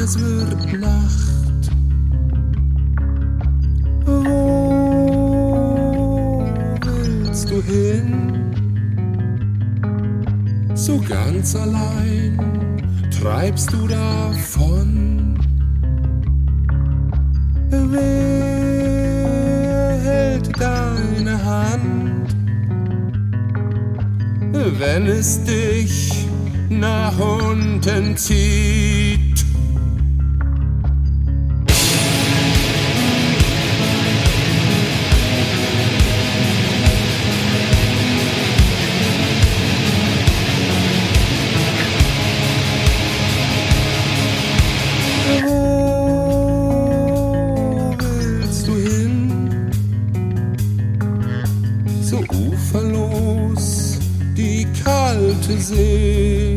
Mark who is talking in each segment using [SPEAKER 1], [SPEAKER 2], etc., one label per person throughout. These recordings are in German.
[SPEAKER 1] es wird Nacht. Wo willst du hin? So ganz allein treibst du davon. Wer hält deine Hand, wenn es dich nach unten zieht? So uferlos die kalte See.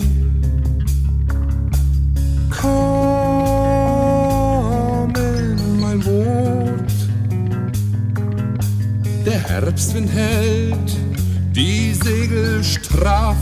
[SPEAKER 1] Komm in mein Boot. Der Herbstwind hält die Segel straff.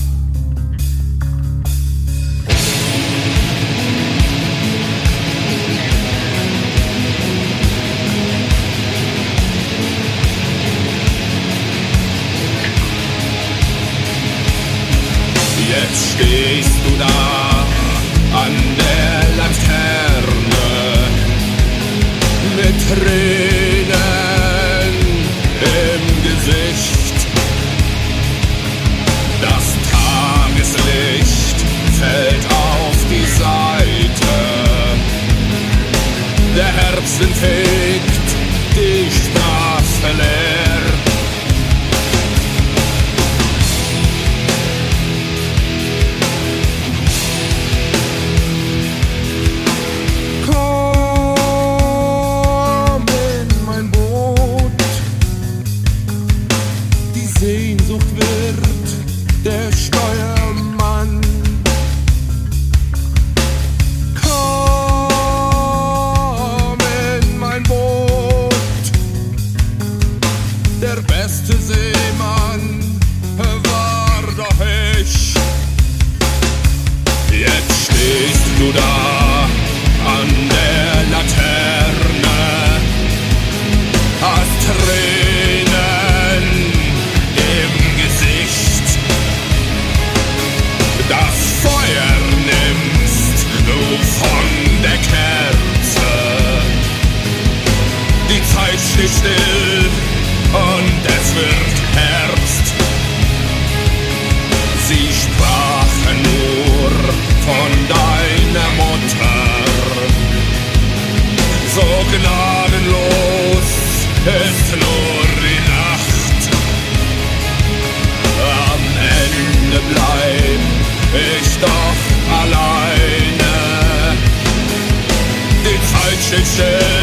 [SPEAKER 1] Jetzt stehst du da an der Laterne mit Tränen im Gesicht. Das Tageslicht fällt auf die Seite. Der Herbstwind fegt die Straße leer. Sehnsucht wird der Steuermann. Komm in mein Boot. Der beste Seemann war doch ich. Jetzt stehst du da an der Laterne, hast Tränen im Gesicht. Das Feuer nimmst du von der Kerze. Die Zeit steht still und es wird Herbst. Sie sprachen nur von deiner Mutter. So gnadenlos ist nur die Nacht. Am Ende bleib ich doch alleine. Die Zeit steht still